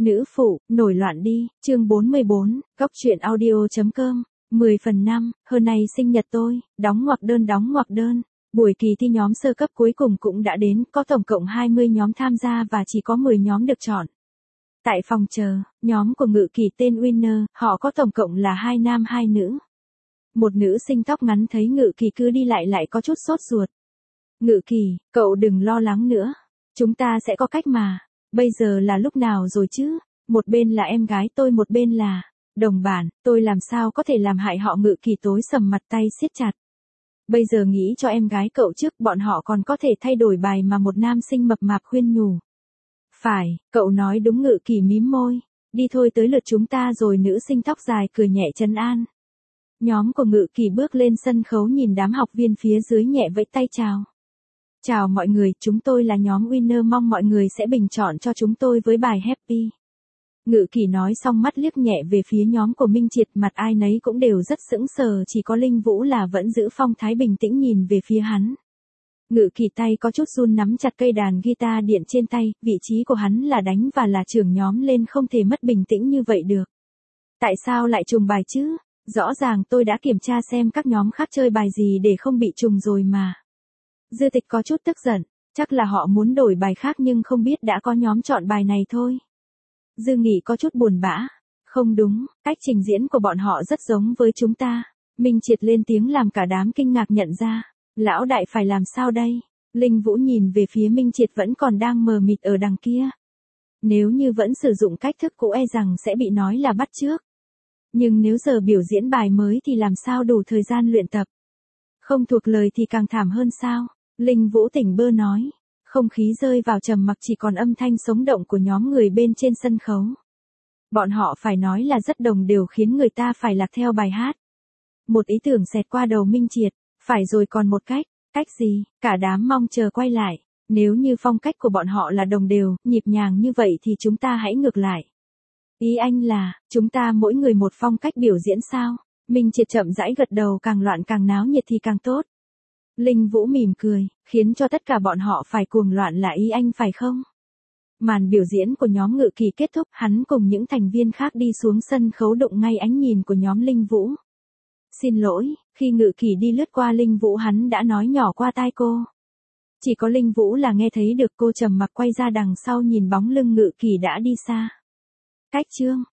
Nữ phụ, nổi loạn đi, chương 44, góc truyện audio.com, 10/5, hôm nay sinh nhật tôi, đóng ngoặc đơn. Buổi kỳ thi nhóm sơ cấp cuối cùng cũng đã đến, có tổng cộng 20 nhóm tham gia và chỉ có 10 nhóm được chọn. Tại phòng chờ, nhóm của Ngự Kỳ tên Winner, họ có tổng cộng là 2 nam 2 nữ. Một nữ sinh tóc ngắn thấy Ngự Kỳ cứ đi lại có chút sốt ruột. Ngự Kỳ, cậu đừng lo lắng nữa. Chúng ta sẽ có cách mà. Bây giờ là lúc nào rồi chứ? Một bên là em gái tôi, một bên là đồng bản, tôi làm sao có thể làm hại họ? Ngự Kỳ tối sầm mặt, tay siết chặt. Bây giờ nghĩ cho em gái cậu trước, bọn họ còn có thể thay đổi bài mà. Một nam sinh mập mạp khuyên nhủ. Phải, cậu nói đúng. Ngự Kỳ mím môi. Đi thôi, tới lượt chúng ta rồi. Nữ sinh tóc dài cười nhẹ trấn an. Nhóm của Ngự Kỳ bước lên sân khấu, nhìn đám học viên phía dưới nhẹ vẫy tay chào. Chào mọi người, chúng tôi là nhóm Winner, mong mọi người sẽ bình chọn cho chúng tôi với bài Happy. Ngự Kỳ nói xong mắt liếc nhẹ về phía nhóm của Minh Triệt, mặt ai nấy cũng đều rất sững sờ, chỉ có Linh Vũ là vẫn giữ phong thái bình tĩnh nhìn về phía hắn. Ngự Kỳ tay có chút run nắm chặt cây đàn guitar điện trên tay, vị trí của hắn là đánh và là trưởng nhóm lên, không thể mất bình tĩnh như vậy được. Tại sao lại trùng bài chứ? Rõ ràng tôi đã kiểm tra xem các nhóm khác chơi bài gì để không bị trùng rồi mà. Dư Tịch có chút tức giận, chắc là họ muốn đổi bài khác nhưng không biết đã có nhóm chọn bài này thôi. Dư Nghị có chút buồn bã, không đúng, cách trình diễn của bọn họ rất giống với chúng ta. Minh Triệt lên tiếng làm cả đám kinh ngạc nhận ra. Lão đại phải làm sao đây? Linh Vũ nhìn về phía Minh Triệt vẫn còn đang mờ mịt ở đằng kia. Nếu như vẫn sử dụng cách thức cũ e rằng sẽ bị nói là bắt chước. Nhưng nếu giờ biểu diễn bài mới thì làm sao đủ thời gian luyện tập? Không thuộc lời thì càng thảm hơn sao? Linh Vũ tỉnh bơ nói. Không khí rơi vào trầm mặc, chỉ còn âm thanh sống động của nhóm người bên trên sân khấu. Bọn họ phải nói là rất đồng đều, khiến người ta phải lạc theo bài hát. Một ý tưởng xẹt qua đầu Minh Triệt. Phải rồi, còn một cách. Cách gì? Cả đám mong chờ quay lại. Nếu như phong cách của bọn họ là đồng đều, nhịp nhàng như vậy thì chúng ta hãy ngược lại. Ý anh là, chúng ta mỗi người một phong cách biểu diễn sao? Minh Triệt chậm rãi gật đầu, càng loạn càng náo nhiệt thì càng tốt. Linh Vũ mỉm cười, khiến cho tất cả bọn họ phải cuồng loạn là ý anh phải không? Màn biểu diễn của nhóm Ngự Kỳ kết thúc, hắn cùng những thành viên khác đi xuống sân khấu, đụng ngay ánh nhìn của nhóm Linh Vũ. Xin lỗi, khi Ngự Kỳ đi lướt qua Linh Vũ hắn đã nói nhỏ qua tai cô. Chỉ có Linh Vũ là nghe thấy được. Cô trầm mặc quay ra đằng sau nhìn bóng lưng Ngự Kỳ đã đi xa. Cách chương